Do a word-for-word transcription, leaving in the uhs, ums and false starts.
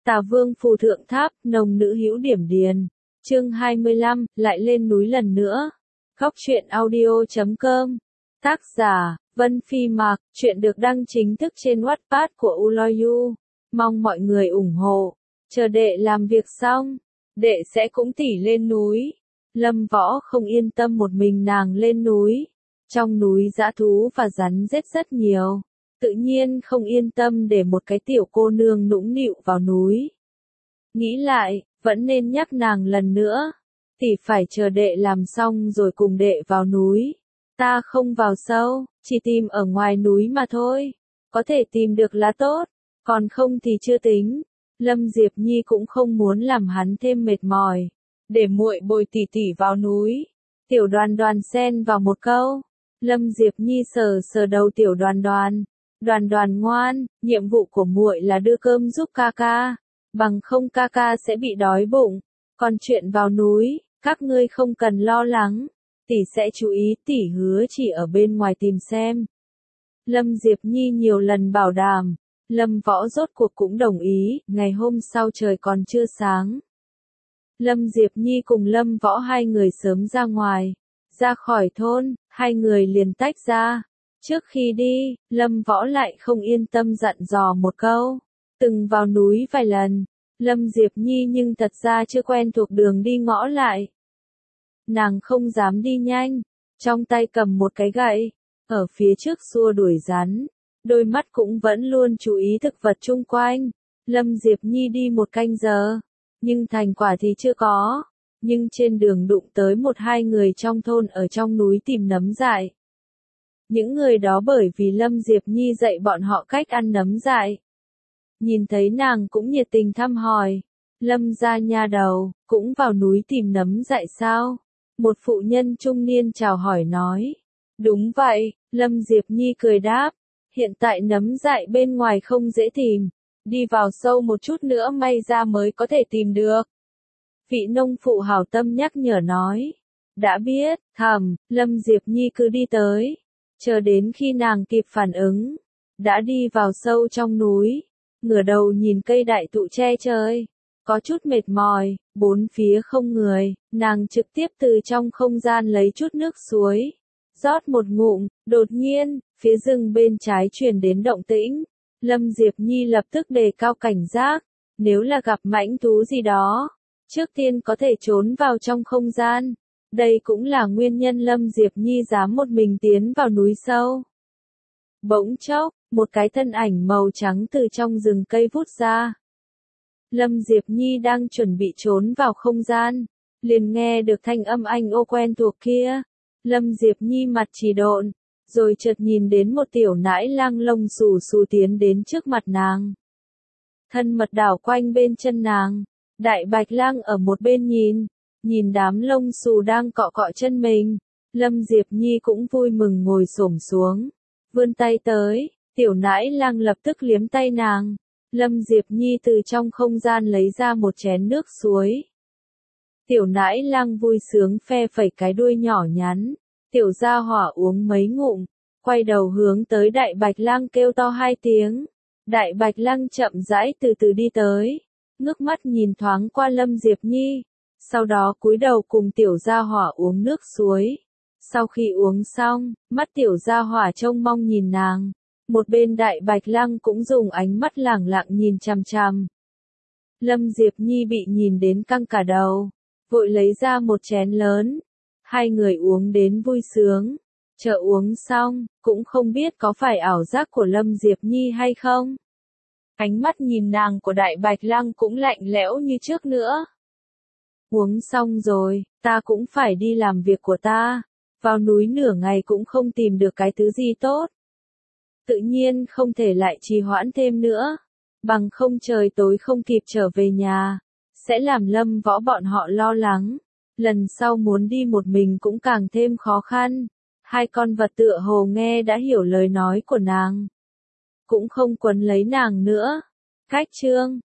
Tà Vương phù thượng tháp, nồng nữ hữu điểm điền. Chương hai mươi lăm, lại lên núi lần nữa. Góc truyện audio chấm com. Tác giả, Vân Phi Mạc, truyện được đăng chính thức trên Wattpad của Uloyu. Mong mọi người ủng hộ. Chờ đệ làm việc xong, đệ sẽ cũng tỉ lên núi. Lâm Võ không yên tâm một mình nàng lên núi. Trong núi dã thú và rắn rết rất nhiều. Tự nhiên không yên tâm để một cái tiểu cô nương nũng nịu vào núi. Nghĩ lại, vẫn nên nhắc nàng lần nữa. Tỷ phải chờ đệ làm xong rồi cùng đệ vào núi. Ta không vào sâu, chỉ tìm ở ngoài núi mà thôi. Có thể tìm được là tốt, còn không thì chưa tính. Lâm Diệp Nhi cũng không muốn làm hắn thêm mệt mỏi. Để muội bồi tỷ tỷ vào núi. Tiểu Đoàn Đoàn xen vào một câu. Lâm Diệp Nhi sờ sờ đầu Tiểu Đoàn Đoàn. Đoàn Đoàn ngoan, nhiệm vụ của muội là đưa cơm giúp ca ca, bằng không ca ca sẽ bị đói bụng. Còn chuyện vào núi, các ngươi không cần lo lắng, tỷ sẽ chú ý, tỷ hứa chỉ ở bên ngoài tìm xem. Lâm Diệp Nhi nhiều lần bảo đảm, Lâm Võ rốt cuộc cũng đồng ý. Ngày hôm sau trời còn chưa sáng. Lâm Diệp Nhi cùng Lâm Võ hai người sớm ra ngoài, ra khỏi thôn, hai người liền tách ra. Trước khi đi, Lâm Võ lại không yên tâm dặn dò một câu. Từng vào núi vài lần, Lâm Diệp Nhi nhưng thật ra chưa quen thuộc đường đi ngõ lại. Nàng không dám đi nhanh, trong tay cầm một cái gậy, ở phía trước xua đuổi rắn. Đôi mắt cũng vẫn luôn chú ý thực vật chung quanh. Lâm Diệp Nhi đi một canh giờ, nhưng thành quả thì chưa có. Nhưng trên đường đụng tới một hai người trong thôn ở trong núi tìm nấm dại. Những người đó bởi vì Lâm Diệp Nhi dạy bọn họ cách ăn nấm dại. Nhìn thấy nàng cũng nhiệt tình thăm hỏi. Lâm gia nha đầu, cũng vào núi tìm nấm dại sao? Một phụ nhân trung niên chào hỏi nói. Đúng vậy, Lâm Diệp Nhi cười đáp. Hiện tại nấm dại bên ngoài không dễ tìm. Đi vào sâu một chút nữa may ra mới có thể tìm được. Vị nông phụ hảo tâm nhắc nhở nói. Đã biết, thầm, Lâm Diệp Nhi cứ đi tới. Chờ đến khi nàng kịp phản ứng, đã đi vào sâu trong núi, ngửa đầu nhìn cây đại thụ che trời, có chút mệt mỏi, bốn phía không người, nàng trực tiếp từ trong không gian lấy chút nước suối, rót một ngụm. Đột nhiên, phía rừng bên trái truyền đến động tĩnh, Lâm Diệp Nhi lập tức đề cao cảnh giác, nếu là gặp mãnh thú gì đó, trước tiên có thể trốn vào trong không gian. Đây cũng là nguyên nhân Lâm Diệp Nhi dám một mình tiến vào núi sâu. Bỗng chốc, một cái thân ảnh màu trắng từ trong rừng cây vút ra. Lâm Diệp Nhi đang chuẩn bị trốn vào không gian, liền nghe được thanh âm anh ô quen thuộc kia. Lâm Diệp Nhi mặt chỉ độn, rồi chợt nhìn đến một tiểu nãi lang lông xù xù tiến đến trước mặt nàng. Thân mật đảo quanh bên chân nàng, đại bạch lang ở một bên nhìn. Nhìn đám lông xù đang cọ cọ chân mình, Lâm Diệp Nhi cũng vui mừng ngồi xổm xuống, vươn tay tới, tiểu nãi lang lập tức liếm tay nàng. Lâm Diệp Nhi từ trong không gian lấy ra một chén nước suối. Tiểu nãi lang vui sướng phe phẩy cái đuôi nhỏ nhắn, tiểu gia hỏa uống mấy ngụm, quay đầu hướng tới đại bạch lang kêu to hai tiếng. Đại bạch lang chậm rãi từ từ đi tới, ngước mắt nhìn thoáng qua Lâm Diệp Nhi. Sau đó cúi đầu cùng tiểu gia hỏa uống nước suối. Sau khi uống xong, mắt tiểu gia hỏa trông mong nhìn nàng. Một bên đại bạch lang cũng dùng ánh mắt lẳng lặng nhìn chằm chằm. Lâm Diệp Nhi bị nhìn đến căng cả đầu, vội lấy ra một chén lớn. Hai người uống đến vui sướng. Chờ uống xong, cũng không biết có phải ảo giác của Lâm Diệp Nhi hay không. Ánh mắt nhìn nàng của đại bạch lang cũng lạnh lẽo như trước nữa. Uống xong rồi, ta cũng phải đi làm việc của ta. Vào núi nửa ngày cũng không tìm được cái thứ gì tốt. Tự nhiên không thể lại trì hoãn thêm nữa. Bằng không trời tối không kịp trở về nhà. Sẽ làm Lâm Võ bọn họ lo lắng. Lần sau muốn đi một mình cũng càng thêm khó khăn. Hai con vật tựa hồ nghe đã hiểu lời nói của nàng. Cũng không quấn lấy nàng nữa. Cách chương